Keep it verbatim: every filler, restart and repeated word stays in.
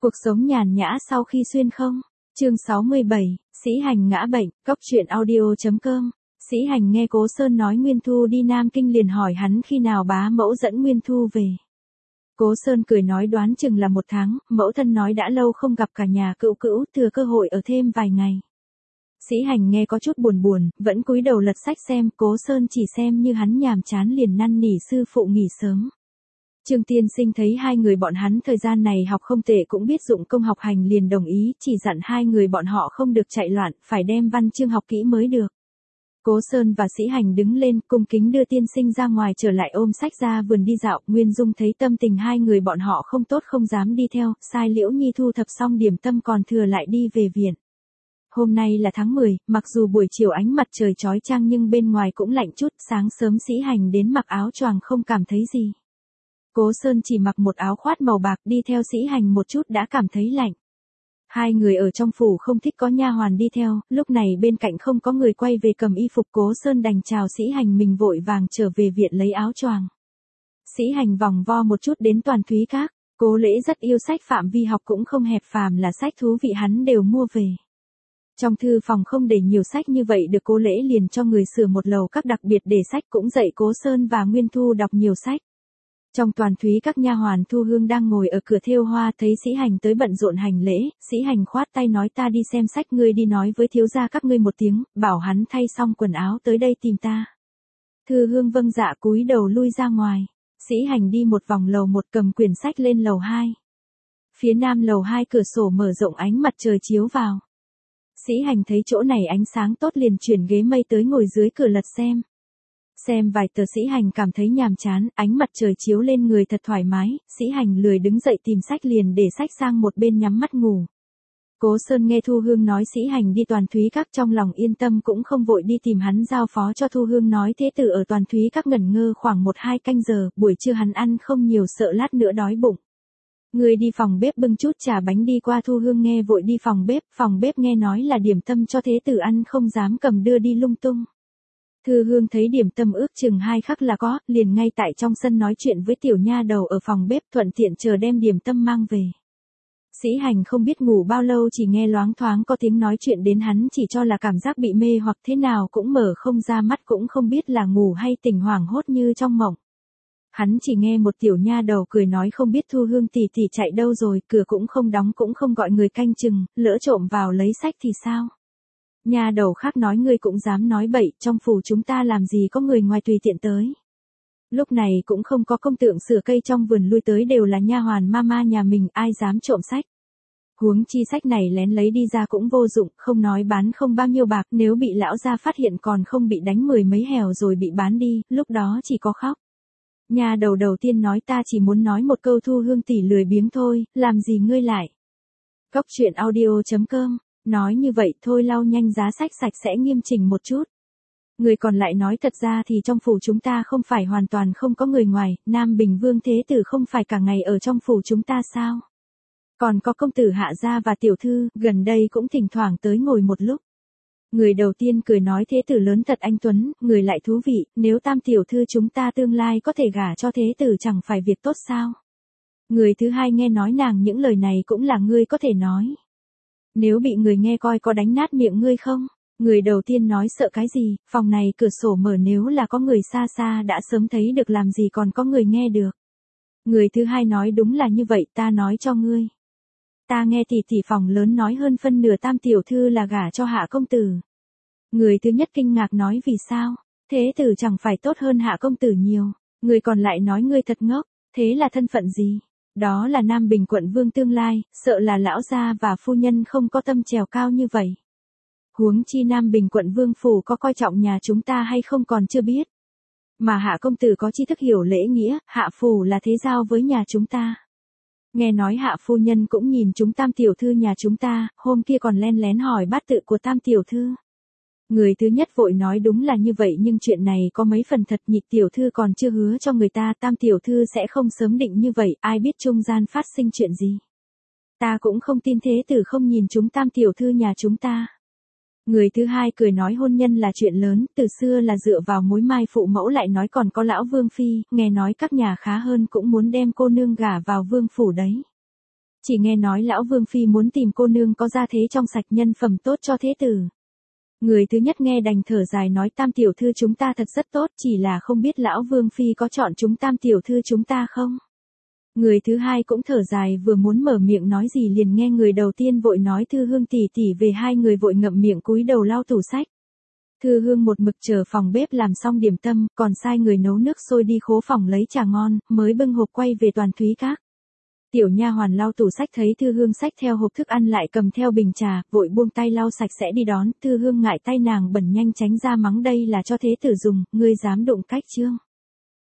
Cuộc sống nhàn nhã sau khi xuyên không? Chương sáu mươi bảy, Sĩ Hành ngã bệnh, cóc truyện audio.com. Sĩ Hành nghe Cố Sơn nói Nguyên Thu đi Nam Kinh liền hỏi hắn khi nào bá mẫu dẫn Nguyên Thu về. Cố Sơn cười nói đoán chừng là một tháng, mẫu thân nói đã lâu không gặp cả nhà cữu cữu, thừa cơ hội ở thêm vài ngày. Sĩ Hành nghe có chút buồn buồn, vẫn cúi đầu lật sách xem, Cố Sơn chỉ xem như hắn nhàm chán liền năn nỉ sư phụ nghỉ sớm. Trương Tiên Sinh thấy hai người bọn hắn thời gian này học không tệ cũng biết dụng công học hành liền đồng ý, chỉ dặn hai người bọn họ không được chạy loạn, phải đem văn chương học kỹ mới được. Cố Sơn và Sĩ Hành đứng lên, cung kính đưa Tiên Sinh ra ngoài trở lại ôm sách ra vườn đi dạo, Nguyên Dung thấy tâm tình hai người bọn họ không tốt không dám đi theo, sai Liễu Nhi thu thập xong điểm tâm còn thừa lại đi về viện. Hôm nay là tháng mười, mặc dù buổi chiều ánh mặt trời chói chang nhưng bên ngoài cũng lạnh chút, sáng sớm Sĩ Hành đến mặc áo choàng không cảm thấy gì. Cố Sơn chỉ mặc một áo khoát màu bạc đi theo Sĩ Hành một chút đã cảm thấy lạnh. Hai người ở trong phủ không thích có nha hoàn đi theo, lúc này bên cạnh không có người quay về cầm y phục, Cố Sơn đành chào Sĩ Hành mình vội vàng trở về viện lấy áo choàng. Sĩ Hành vòng vo một chút đến Toàn Thúy Các, Cố Lễ rất yêu sách, phạm vi học cũng không hẹp, phàm là sách thú vị hắn đều mua về. Trong thư phòng không để nhiều sách như vậy được, Cố Lễ liền cho người sửa một lầu các đặc biệt để sách, cũng dạy Cố Sơn và Nguyên Thu đọc nhiều sách. Trong Toàn Thúy Các nha hoàn Thu Hương đang ngồi ở cửa thêu hoa thấy Sĩ Hành tới bận rộn hành lễ, Sĩ Hành khoát tay nói ta đi xem sách, ngươi đi nói với thiếu gia các ngươi một tiếng, bảo hắn thay xong quần áo tới đây tìm ta. Thư Hương vâng dạ cúi đầu lui ra ngoài. Sĩ Hành đi một vòng lầu một cầm quyển sách lên lầu hai. Phía nam lầu hai cửa sổ mở rộng, ánh mặt trời chiếu vào. Sĩ Hành thấy chỗ này ánh sáng tốt liền chuyển ghế mây tới ngồi dưới cửa lật xem. Xem vài tờ Sĩ Hành cảm thấy nhàm chán, ánh mặt trời chiếu lên người thật thoải mái, Sĩ Hành lười đứng dậy tìm sách liền để sách sang một bên nhắm mắt ngủ. Cố Sơn nghe Thu Hương nói Sĩ Hành đi Toàn Thúy Các trong lòng yên tâm cũng không vội đi tìm hắn, giao phó cho Thu Hương nói thế tử ở Toàn Thúy Các ngẩn ngơ khoảng một hai canh giờ, buổi trưa hắn ăn không nhiều sợ lát nữa đói bụng. Người đi phòng bếp bưng chút trà bánh đi qua, Thu Hương nghe vội đi phòng bếp, phòng bếp nghe nói là điểm tâm cho thế tử ăn không dám cầm đưa đi lung tung. Thư Hương thấy điểm tâm ước chừng hai khắc là có, liền ngay tại trong sân nói chuyện với tiểu nha đầu ở phòng bếp, thuận tiện chờ đem điểm tâm mang về. Sĩ Hành không biết ngủ bao lâu, chỉ nghe loáng thoáng có tiếng nói chuyện đến, hắn chỉ cho là cảm giác bị mê hoặc thế nào cũng mở không ra mắt, cũng không biết là ngủ hay tỉnh, hoảng hốt như trong mộng. Hắn chỉ nghe một tiểu nha đầu cười nói không biết Thu Hương tỷ tỷ chạy đâu rồi, cửa cũng không đóng cũng không gọi người canh chừng, lỡ trộm vào lấy sách thì sao? Nha đầu khác nói ngươi cũng dám nói bậy, trong phủ chúng ta làm gì có người ngoài tùy tiện tới. Lúc này cũng không có công tượng sửa cây trong vườn, lui tới đều là nha hoàn mama nhà mình, ai dám trộm sách. Huống chi sách này lén lấy đi ra cũng vô dụng, không nói bán không bao nhiêu bạc, nếu bị lão gia phát hiện còn không bị đánh mười mấy hèo rồi bị bán đi, lúc đó chỉ có khóc. Nha đầu đầu tiên nói ta chỉ muốn nói một câu Thu Hương tỷ lười biếng thôi, làm gì ngươi lại. Cóc truyện audio.com. Nói như vậy thôi, lau nhanh giá sách sạch sẽ nghiêm chỉnh một chút. Người còn lại nói thật ra thì trong phủ chúng ta không phải hoàn toàn không có người ngoài, Nam Bình Vương thế tử không phải cả ngày ở trong phủ chúng ta sao? Còn có công tử Hạ gia và tiểu thư, gần đây cũng thỉnh thoảng tới ngồi một lúc. Người đầu tiên cười nói thế tử lớn thật anh tuấn, người lại thú vị, nếu tam tiểu thư chúng ta tương lai có thể gả cho thế tử chẳng phải việc tốt sao? Người thứ hai nghe nói nàng những lời này cũng là ngươi có thể nói. Nếu bị người nghe coi có đánh nát miệng ngươi không? Người đầu tiên nói sợ cái gì, phòng này cửa sổ mở, nếu là có người xa xa đã sớm thấy được, làm gì còn có người nghe được. Người thứ hai nói đúng là như vậy, ta nói cho ngươi. Ta nghe tỷ tỷ phòng lớn nói hơn phân nửa tam tiểu thư là gả cho Hạ công tử. Người thứ nhất kinh ngạc nói vì sao, thế tử chẳng phải tốt hơn Hạ công tử nhiều. Người còn lại nói ngươi thật ngốc, thế là thân phận gì? Đó là Nam Bình quận vương tương lai, sợ là lão gia và phu nhân không có tâm trèo cao như vậy. Huống chi Nam Bình quận vương phủ có coi trọng nhà chúng ta hay không còn chưa biết. Mà Hạ công tử có tri thức hiểu lễ nghĩa, Hạ phủ là thế giao với nhà chúng ta. Nghe nói Hạ phu nhân cũng nhìn chúng tam tiểu thư nhà chúng ta, hôm kia còn len lén hỏi bát tự của tam tiểu thư. Người thứ nhất vội nói đúng là như vậy, nhưng chuyện này có mấy phần thật, nhị tiểu thư còn chưa hứa cho người ta, tam tiểu thư sẽ không sớm định như vậy, ai biết trung gian phát sinh chuyện gì. Ta cũng không tin thế tử không nhìn chúng tam tiểu thư nhà chúng ta. Người thứ hai cười nói hôn nhân là chuyện lớn, từ xưa là dựa vào mối mai phụ mẫu, lại nói còn có lão vương phi, nghe nói các nhà khá hơn cũng muốn đem cô nương gả vào vương phủ đấy. Chỉ nghe nói lão Vương Phi muốn tìm cô nương có gia thế trong sạch nhân phẩm tốt cho thế tử. Người thứ nhất nghe đành thở dài nói Tam tiểu thư chúng ta thật rất tốt, chỉ là không biết lão Vương Phi có chọn chúng Tam tiểu thư chúng ta không? Người thứ hai cũng thở dài vừa muốn mở miệng nói gì liền nghe người đầu tiên vội nói Thư Hương tỷ tỷ về, hai người vội ngậm miệng cúi đầu lau tủ sách. Thư Hương một mực chờ phòng bếp làm xong điểm tâm, còn sai người nấu nước sôi đi khố phòng lấy trà ngon, mới bưng hộp quay về Toàn Thúy Các. Tiểu nha hoàn lau tủ sách thấy Thư Hương xách theo hộp thức ăn lại cầm theo bình trà, vội buông tay lau sạch sẽ đi đón, Thư Hương ngại tay nàng bẩn nhanh tránh ra mắng đây là cho thế tử dùng, ngươi dám đụng cách Trương